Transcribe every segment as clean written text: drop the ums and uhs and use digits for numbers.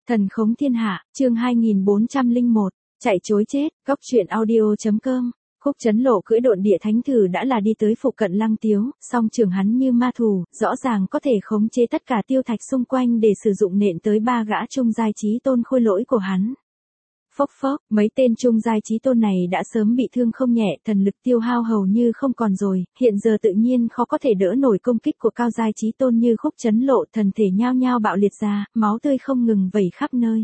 Thần khống thiên hạ, chương 2401, chạy chối chết, góc truyện audio.com. Khúc Chấn Lộ cưỡi độn địa thánh thử đã là đi tới phụ cận Lăng Tiếu, song trường hắn như ma thù, rõ ràng có thể khống chế tất cả tiêu thạch xung quanh để sử dụng nện tới ba gã trung giai chí tôn khôi lỗi của hắn. Phốc phốc, mấy tên trung giai chí tôn này đã sớm bị thương không nhẹ, thần lực tiêu hao hầu như không còn rồi, hiện giờ tự nhiên khó có thể đỡ nổi công kích của cao giai chí tôn như Khúc Chấn Lộ, thần thể nhao nhao bạo liệt ra, máu tươi không ngừng vẩy khắp nơi.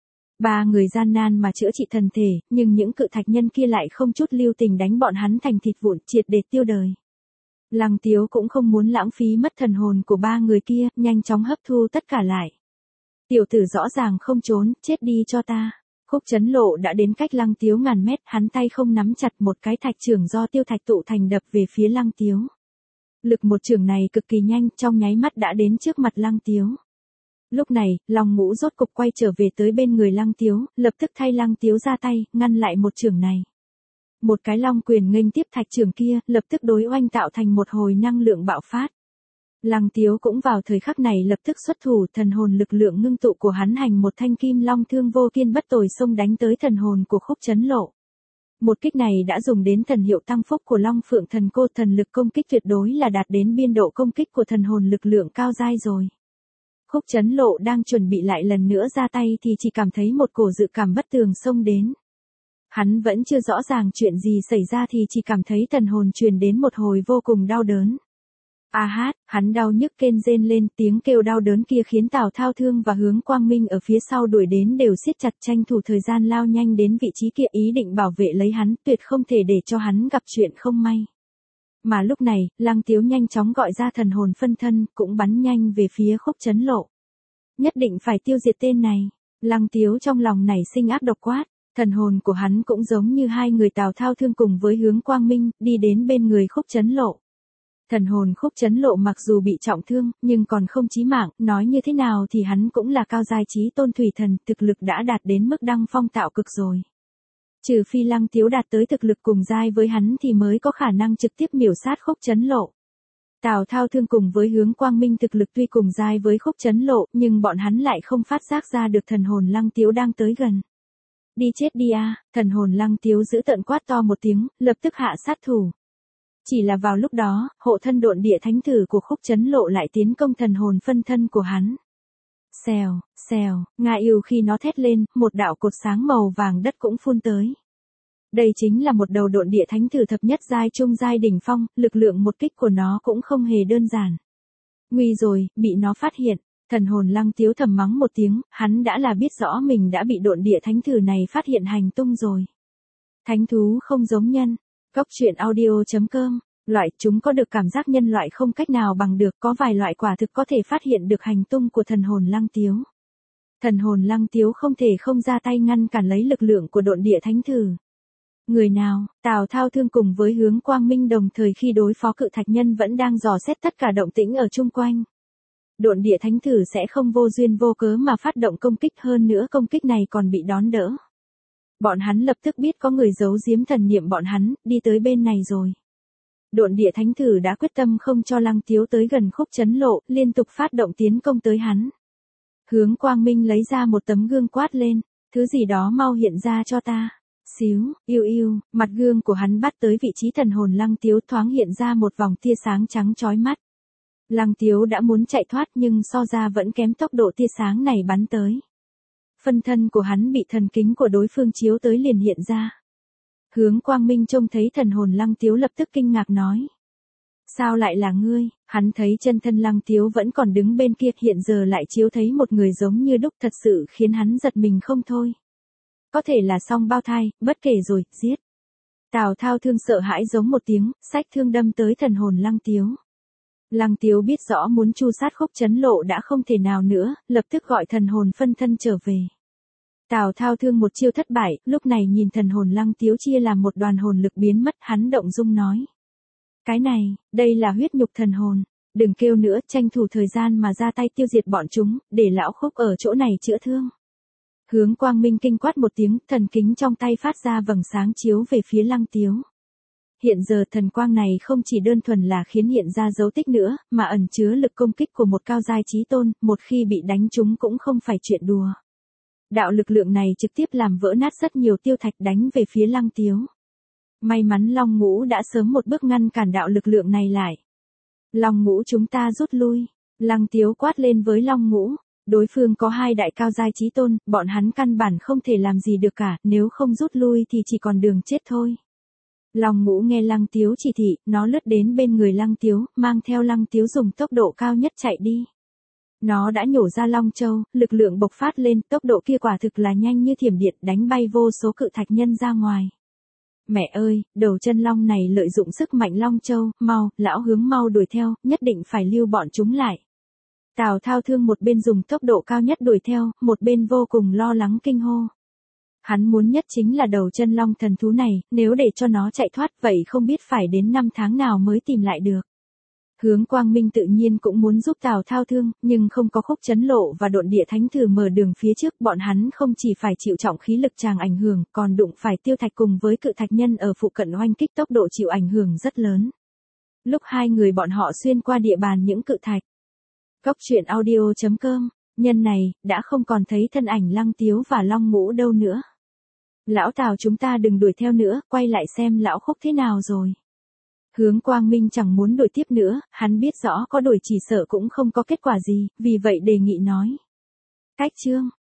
Ba người gian nan mà chữa trị thần thể, nhưng những cự thạch nhân kia lại không chút lưu tình đánh bọn hắn thành thịt vụn, triệt để tiêu đời. Lăng Tiếu cũng không muốn lãng phí mất thần hồn của ba người kia, nhanh chóng hấp thu tất cả lại. Tiểu tử rõ ràng không trốn, chết đi cho ta. Khúc Chấn Lộ đã đến cách Lăng Tiếu ngàn mét, hắn tay không nắm chặt một cái thạch chưởng do tiêu thạch tụ thành đập về phía Lăng Tiếu. Lực một chưởng này cực kỳ nhanh, trong nháy mắt đã đến trước mặt Lăng Tiếu. Lúc này, Long Ngũ rốt cục quay trở về tới bên người Lăng Tiếu, lập tức thay Lăng Tiếu ra tay, ngăn lại một chưởng này. Một cái long quyền nghênh tiếp thạch chưởng kia, lập tức đối oanh tạo thành một hồi năng lượng bạo phát. Lăng Tiếu cũng vào thời khắc này lập tức xuất thủ, thần hồn lực lượng ngưng tụ của hắn hành một thanh kim long thương vô kiên bất tồi xông đánh tới thần hồn của Khúc Chấn Lộ. Một kích này đã dùng đến thần hiệu tăng phúc của Long Phượng Thần Cô, thần lực công kích tuyệt đối là đạt đến biên độ công kích của thần hồn lực lượng cao giai rồi. Khúc Chấn Lộ đang chuẩn bị lại lần nữa ra tay thì chỉ cảm thấy một cổ dự cảm bất tường xông đến. Hắn vẫn chưa rõ ràng chuyện gì xảy ra thì chỉ cảm thấy thần hồn truyền đến một hồi vô cùng đau đớn. A hát, hắn đau nhức kêu rên lên, tiếng kêu đau đớn kia khiến Tào Thao Thương và Hướng Quang Minh ở phía sau đuổi đến đều siết chặt tranh thủ thời gian lao nhanh đến vị trí kia ý định bảo vệ lấy hắn, tuyệt không thể để cho hắn gặp chuyện không may. Mà lúc này, Lăng Tiếu nhanh chóng gọi ra thần hồn phân thân, cũng bắn nhanh về phía Khúc Chấn Lộ. Nhất định phải tiêu diệt tên này. Lăng Tiếu trong lòng nảy sinh ác độc quát. Thần hồn của hắn cũng giống như hai người Tào Thao Thương cùng với Hướng Quang Minh, đi đến bên người Khúc Chấn Lộ. Thần hồn Khúc Chấn Lộ mặc dù bị trọng thương, nhưng còn không chí mạng, nói như thế nào thì hắn cũng là cao giai chí tôn thủy thần, thực lực đã đạt đến mức đăng phong tạo cực rồi. Trừ phi Lăng Tiếu đạt tới thực lực cùng giai với hắn thì mới có khả năng trực tiếp miểu sát Khúc Chấn Lộ. Tào Thao Thương cùng với Hướng Quang Minh thực lực tuy cùng giai với Khúc Chấn Lộ, nhưng bọn hắn lại không phát giác ra được thần hồn Lăng Tiếu đang tới gần. Đi chết đi a! Thần hồn Lăng Tiếu giữ tợn quát to một tiếng, lập tức hạ sát thủ. Chỉ là vào lúc đó, hộ thân độn địa thánh thử của Khúc Chấn Lộ lại tiến công thần hồn phân thân của hắn. Xèo, xèo, Nga yêu khi nó thét lên, một đạo cột sáng màu vàng đất cũng phun tới. Đây chính là một đầu độn địa thánh thử thập nhất giai trung giai đỉnh phong, lực lượng một kích của nó cũng không hề đơn giản. Nguy rồi, bị nó phát hiện. Thần hồn Lăng Tiếu thầm mắng một tiếng, hắn đã là biết rõ mình đã bị độn địa thánh thử này phát hiện hành tung rồi. Thánh thú không giống nhân. Góc truyện audio.com. Loại chúng có được cảm giác nhân loại không cách nào bằng được, có vài loại quả thực có thể phát hiện được hành tung của thần hồn Lăng Tiếu. Thần hồn Lăng Tiếu không thể không ra tay ngăn cản lấy lực lượng của độn địa thánh thử. Người nào? Tào Thao Thương cùng với Hướng Quang Minh đồng thời khi đối phó cự thạch nhân vẫn đang dò xét tất cả động tĩnh ở chung quanh. Độn địa thánh thử sẽ không vô duyên vô cớ mà phát động công kích, hơn nữa công kích này còn bị đón đỡ. Bọn hắn lập tức biết có người giấu giếm thần niệm bọn hắn, đi tới bên này rồi. Độn địa thánh thử đã quyết tâm không cho Lăng Tiếu tới gần Khúc Chấn Lộ, liên tục phát động tiến công tới hắn. Hướng Quang Minh lấy ra một tấm gương quát lên, thứ gì đó mau hiện ra cho ta. Xíu, yêu yêu, mặt gương của hắn bắt tới vị trí thần hồn Lăng Tiếu, thoáng hiện ra một vòng tia sáng trắng chói mắt. Lăng Tiếu đã muốn chạy thoát nhưng so ra vẫn kém tốc độ tia sáng này bắn tới. Phân thân của hắn bị thần kính của đối phương chiếu tới liền hiện ra. Hướng Quang Minh trông thấy thần hồn Lăng Tiếu lập tức kinh ngạc nói. Sao lại là ngươi? Hắn thấy chân thân Lăng Tiếu vẫn còn đứng bên kia, hiện giờ lại chiếu thấy một người giống như đúc, thật sự khiến hắn giật mình không thôi. Có thể là song bao thai, bất kể rồi, giết. Tào Thao Thương sợ hãi giống một tiếng, xách thương đâm tới thần hồn Lăng Tiếu. Lăng Tiếu biết rõ muốn tru sát Khúc Chấn Lộ đã không thể nào nữa, lập tức gọi thần hồn phân thân trở về. Tào Thao Thương một chiêu thất bại, lúc này nhìn thần hồn Lăng Tiếu chia làm một đoàn hồn lực biến mất, hắn động dung nói. Cái này, đây là huyết nhục thần hồn, đừng kêu nữa, tranh thủ thời gian mà ra tay tiêu diệt bọn chúng, để lão Khúc ở chỗ này chữa thương. Hướng Quang Minh kinh quát một tiếng, thần kính trong tay phát ra vầng sáng chiếu về phía Lăng Tiếu. Hiện giờ thần quang này không chỉ đơn thuần là khiến hiện ra dấu tích nữa, mà ẩn chứa lực công kích của một cao giai chí tôn, một khi bị đánh trúng cũng không phải chuyện đùa. Đạo lực lượng này trực tiếp làm vỡ nát rất nhiều tiêu thạch đánh về phía Lăng Tiếu. May mắn Long Ngũ đã sớm một bước ngăn cản đạo lực lượng này lại. Long Ngũ chúng ta rút lui. Lăng Tiếu quát lên với Long Ngũ. Đối phương có 2 đại cao giai chí tôn, bọn hắn căn bản không thể làm gì được cả, nếu không rút lui thì chỉ còn đường chết thôi. Long Ngũ nghe Lăng Tiếu chỉ thị, nó lướt đến bên người Lăng Tiếu, mang theo Lăng Tiếu dùng tốc độ cao nhất chạy đi. Nó đã nhổ ra Long Châu, lực lượng bộc phát lên, tốc độ kia quả thực là nhanh như thiểm điện, đánh bay vô số cự thạch nhân ra ngoài. Mẹ ơi, đầu chân long này lợi dụng sức mạnh Long Châu, mau, lão hướng mau đuổi theo, nhất định phải lưu bọn chúng lại. Tào Thao Thương một bên dùng tốc độ cao nhất đuổi theo, một bên vô cùng lo lắng kinh hô. Hắn muốn nhất chính là đầu chân long thần thú này, nếu để cho nó chạy thoát vậy không biết phải đến 5 tháng nào mới tìm lại được. Hướng Quang Minh tự nhiên cũng muốn giúp Tào Thao Thương, nhưng không có Khúc Chấn Lộ và Độn Địa Thánh Thử mở đường phía trước, bọn hắn không chỉ phải chịu trọng khí lực tràng ảnh hưởng, còn đụng phải tiêu thạch cùng với cự thạch nhân ở phụ cận oanh kích, tốc độ chịu ảnh hưởng rất lớn. Lúc 2 người bọn họ xuyên qua địa bàn những cự thạch. Cốc truyện audio.com, nhân này, đã không còn thấy thân ảnh Lăng Tiếu và Long Ngũ đâu nữa. Lão Tào chúng ta đừng đuổi theo nữa, quay lại xem lão Khúc thế nào rồi. Hướng Quang Minh chẳng muốn đuổi tiếp nữa, hắn biết rõ có đuổi chỉ sợ cũng không có kết quả gì, vì vậy đề nghị nói. Cách chương.